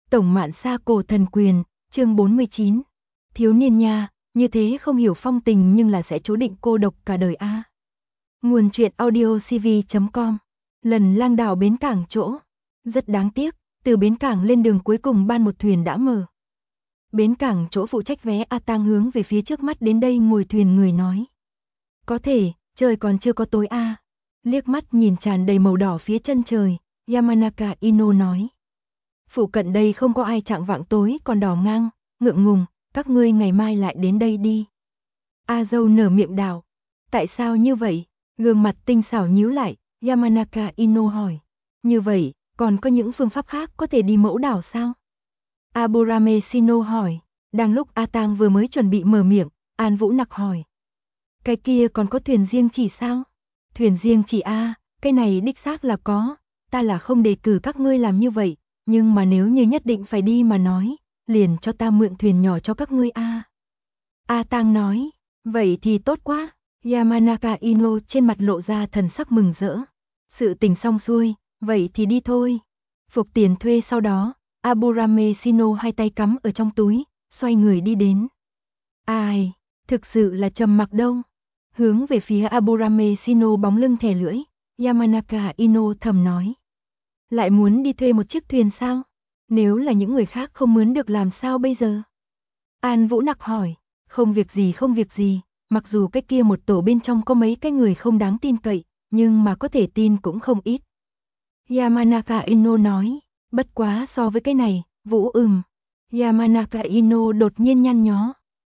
Tổng Mạn Sa Cổ Thần Quyền, chương 49. Thiếu niên nha, như thế không hiểu phong tình nhưng là sẽ chú định cô độc cả đời a. Nguồn truyện audio cv.com. Lần lang đảo bến cảng chỗ. Rất đáng tiếc, từ bến cảng lên đường cuối cùng ban một thuyền đã mở. Bến cảng chỗ phụ trách vé A Tang hướng về phía trước mắt đến đây ngồi thuyền người nói. Có thể, trời còn chưa có tối a. Liếc mắt nhìn tràn đầy màu đỏ phía chân trời, Yamanaka Ino nói. Phụ cận đây không có ai chạng vạng tối còn đỏ ngang, ngượng ngùng, các ngươi ngày mai lại đến đây đi. A dâu nở miệng đảo. Tại sao như vậy? Gương mặt tinh xảo nhíu lại, Yamanaka Ino hỏi. Như vậy, còn có những phương pháp khác có thể đi mẫu đảo sao? Aburame Shino hỏi. Đang lúc A Tang vừa mới chuẩn bị mở miệng, An Vũ Nặc hỏi. Cái kia còn có thuyền riêng chỉ sao? Thuyền riêng chỉ a, cái này đích xác là có, ta là không đề cử các ngươi làm như vậy, nhưng mà nếu như nhất định phải đi mà nói, liền cho ta mượn thuyền nhỏ cho các ngươi a. A Tang nói, vậy thì tốt quá. Yamanaka Ino trên mặt lộ ra thần sắc mừng rỡ. Sự tình xong xuôi, vậy thì đi thôi. Phục tiền thuê sau đó, Aburame Shino hai tay cắm ở trong túi, xoay người đi đến. Ai, thực sự là trầm mặc đâu. Hướng về phía Aburame Shino bóng lưng thè lưỡi, Yamanaka Ino thầm nói. Lại muốn đi thuê một chiếc thuyền sao? Nếu là những người khác không mướn được làm sao bây giờ? An Vũ Nặc hỏi, không việc gì, mặc dù cái kia một tổ bên trong có mấy cái người không đáng tin cậy, nhưng mà có thể tin cũng không ít. Yamanaka Ino nói, bất quá so với cái này, Vũ Yamanaka Ino đột nhiên nhăn nhó.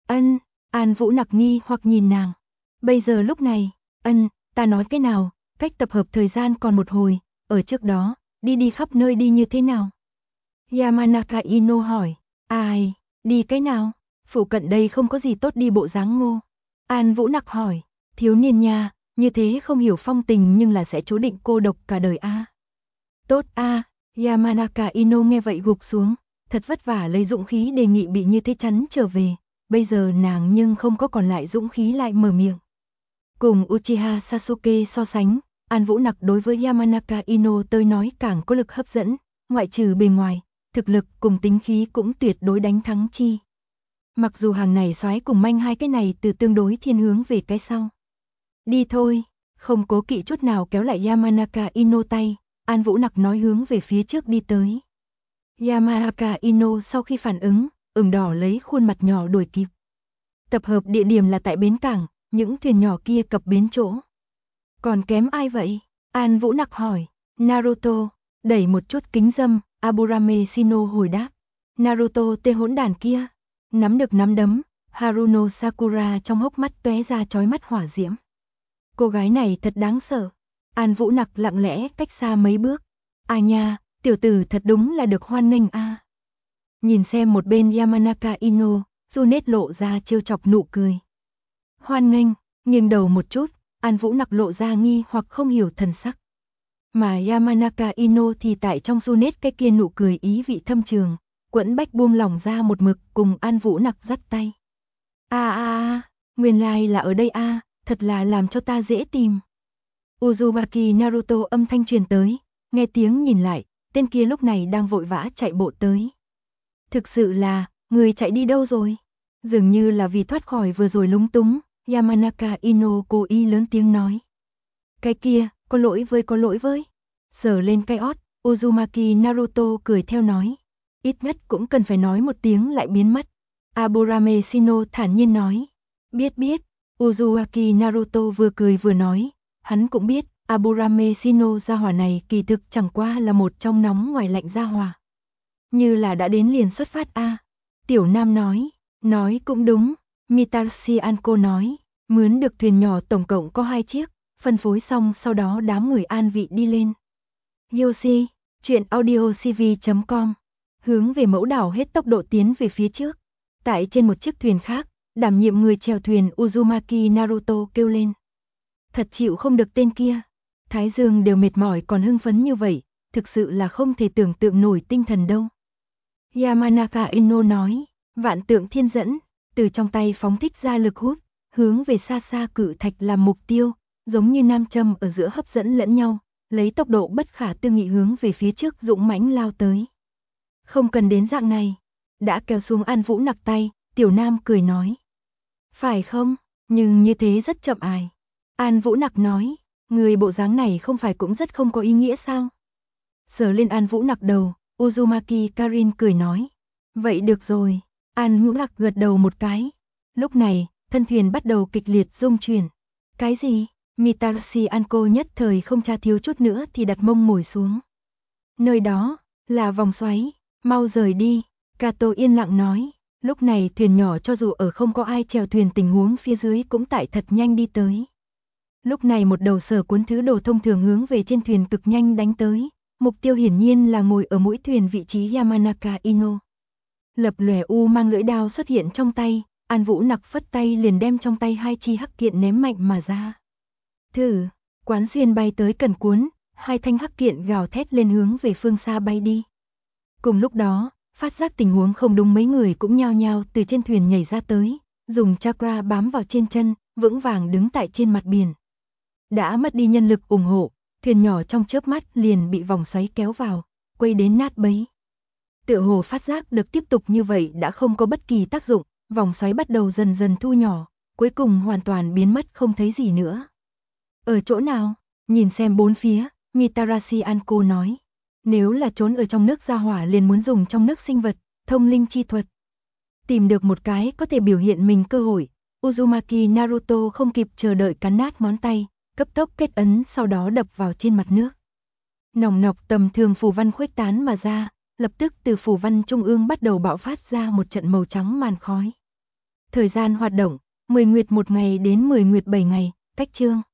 An Vũ Nặc nghi hoặc nhìn nàng. Bây giờ lúc này, ta nói cái nào, cách tập hợp thời gian còn một hồi, ở trước đó, đi khắp nơi đi như thế nào? Yamanaka Ino hỏi, ai, đi cái nào? Phụ cận đây không có gì tốt đi bộ dáng ngô. An Vũ Nặc hỏi, thiếu niên nha, như thế không hiểu phong tình nhưng là sẽ chú định cô độc cả đời a. Tốt a, Yamanaka Ino nghe vậy gục xuống, thật vất vả lấy dũng khí đề nghị bị như thế chắn trở về, bây giờ nàng nhưng không có còn lại dũng khí lại mở miệng. Cùng Uchiha Sasuke so sánh, An Vũ Nặc đối với Yamanaka Ino tới nói càng có lực hấp dẫn, ngoại trừ bề ngoài, thực lực cùng tính khí cũng tuyệt đối đánh thắng chi. Mặc dù hàng này soái cùng manh hai cái này từ tương đối thiên hướng về cái sau. Đi thôi, không cố kỵ chút nào kéo lại Yamanaka Ino tay, An Vũ Nặc nói hướng về phía trước đi tới. Yamanaka Ino sau khi phản ứng, ửng đỏ lấy khuôn mặt nhỏ đuổi kịp. Tập hợp địa điểm là tại bến cảng, những thuyền nhỏ kia cập bến chỗ. Còn kém ai vậy? An Vũ Nặc hỏi. Naruto, đẩy một chút kính dâm, Aburame Shino hồi đáp. Naruto tên hỗn đản kia. Nắm được nắm đấm, Haruno Sakura trong hốc mắt tóe ra chói mắt hỏa diễm. Cô gái này thật đáng sợ. An Vũ Nặc lặng lẽ cách xa mấy bước. À nha, tiểu tử thật đúng là được hoan nghênh a. Nhìn xem một bên Yamanaka Ino, Junet lộ ra trêu chọc nụ cười. Hoan nghênh, nghiêng đầu một chút, An Vũ Nặc lộ ra nghi hoặc không hiểu thần sắc. Mà Yamanaka Ino thì tại trong Junet cái kia nụ cười ý vị thâm trường, quẫn bách buông lỏng ra một mực cùng An Vũ Nặc dắt tay. Nguyên lai là ở đây a, thật là làm cho ta dễ tìm. Uzumaki Naruto âm thanh truyền tới, nghe tiếng nhìn lại, tên kia lúc này đang vội vã chạy bộ tới. Thực sự là, người chạy đi đâu rồi? Dường như là vì thoát khỏi vừa rồi lúng túng, Yamanaka Ino cố ý lớn tiếng nói. Cái kia, có lỗi với. Sờ lên cái ót, Uzumaki Naruto cười theo nói. Ít nhất cũng cần phải nói một tiếng lại biến mất. Aburame Shino thản nhiên nói. Biết. Uzumaki Naruto vừa cười vừa nói. Hắn cũng biết, Aburame Shino gia hỏa này kỳ thực chẳng qua là một trong nóng ngoài lạnh gia hỏa. Như là đã đến liền xuất phát a. Tiểu Nam nói cũng đúng. Mitashi Anko nói, mướn được thuyền nhỏ tổng cộng có 2 chiếc, phân phối xong sau đó đám người an vị đi lên. Yoshi, truyện audio cv.com, hướng về mẫu đảo hết tốc độ tiến về phía trước. Tại trên một chiếc thuyền khác, đảm nhiệm người chèo thuyền Uzumaki Naruto kêu lên. Thật chịu không được tên kia. Thái Dương đều mệt mỏi còn hưng phấn như vậy, thực sự là không thể tưởng tượng nổi tinh thần đâu. Yamanaka Ino nói, vạn tượng thiên dẫn, từ trong tay phóng thích ra lực hút, hướng về xa xa cự thạch làm mục tiêu, giống như nam châm ở giữa hấp dẫn lẫn nhau, lấy tốc độ bất khả tư nghị hướng về phía trước dũng mãnh lao tới. Không cần đến dạng này. Đã kéo xuống An Vũ Nặc tay, Tiểu Nam cười nói. Phải không, nhưng như thế rất chậm ài. An Vũ Nặc nói, người bộ dáng này không phải cũng rất không có ý nghĩa sao? Sờ lên An Vũ Nặc đầu, Uzumaki Karin cười nói. Vậy được rồi, An Vũ Nặc gật đầu một cái. Lúc này, thân thuyền bắt đầu kịch liệt rung chuyển. Cái gì? Mitarashi Anko nhất thời không tra thiếu chút nữa thì đặt mông ngồi xuống. Nơi đó, là vòng xoáy, mau rời đi, Kato yên lặng nói. Lúc này thuyền nhỏ cho dù ở không có ai chèo thuyền tình huống phía dưới cũng tại thật nhanh đi tới. Lúc này một đầu sở cuốn thứ đồ thông thường hướng về trên thuyền cực nhanh đánh tới. Mục tiêu hiển nhiên là ngồi ở mũi thuyền vị trí Yamanaka Ino. Lập lòe u mang lưỡi đao xuất hiện trong tay, An Vũ Nặc phất tay liền đem trong tay hai chi hắc kiện ném mạnh mà ra. Thử, quán xuyên bay tới cần cuốn, hai thanh hắc kiện gào thét lên hướng về phương xa bay đi. Cùng lúc đó, phát giác tình huống không đúng mấy người cũng nhao nhao từ trên thuyền nhảy ra tới, dùng chakra bám vào trên chân, vững vàng đứng tại trên mặt biển. Đã mất đi nhân lực ủng hộ, thuyền nhỏ trong chớp mắt liền bị vòng xoáy kéo vào, quay đến nát bấy. Tựa hồ phát giác được tiếp tục như vậy đã không có bất kỳ tác dụng, vòng xoáy bắt đầu dần dần thu nhỏ, cuối cùng hoàn toàn biến mất không thấy gì nữa. Ở chỗ nào? Nhìn xem bốn phía, Mitarashi Anko nói. Nếu là trốn ở trong nước gia hỏa liền muốn dùng trong nước sinh vật, thông linh chi thuật. Tìm được một cái có thể biểu hiện mình cơ hội, Uzumaki Naruto không kịp chờ đợi cắn nát ngón tay, cấp tốc kết ấn sau đó đập vào trên mặt nước. Nòng nọc tầm thường phù văn khuếch tán mà ra, lập tức từ phù văn trung ương bắt đầu bạo phát ra một trận màu trắng màn khói. Thời gian hoạt động, 10 nguyệt 1 ngày đến 10 nguyệt 7 ngày, cách chương.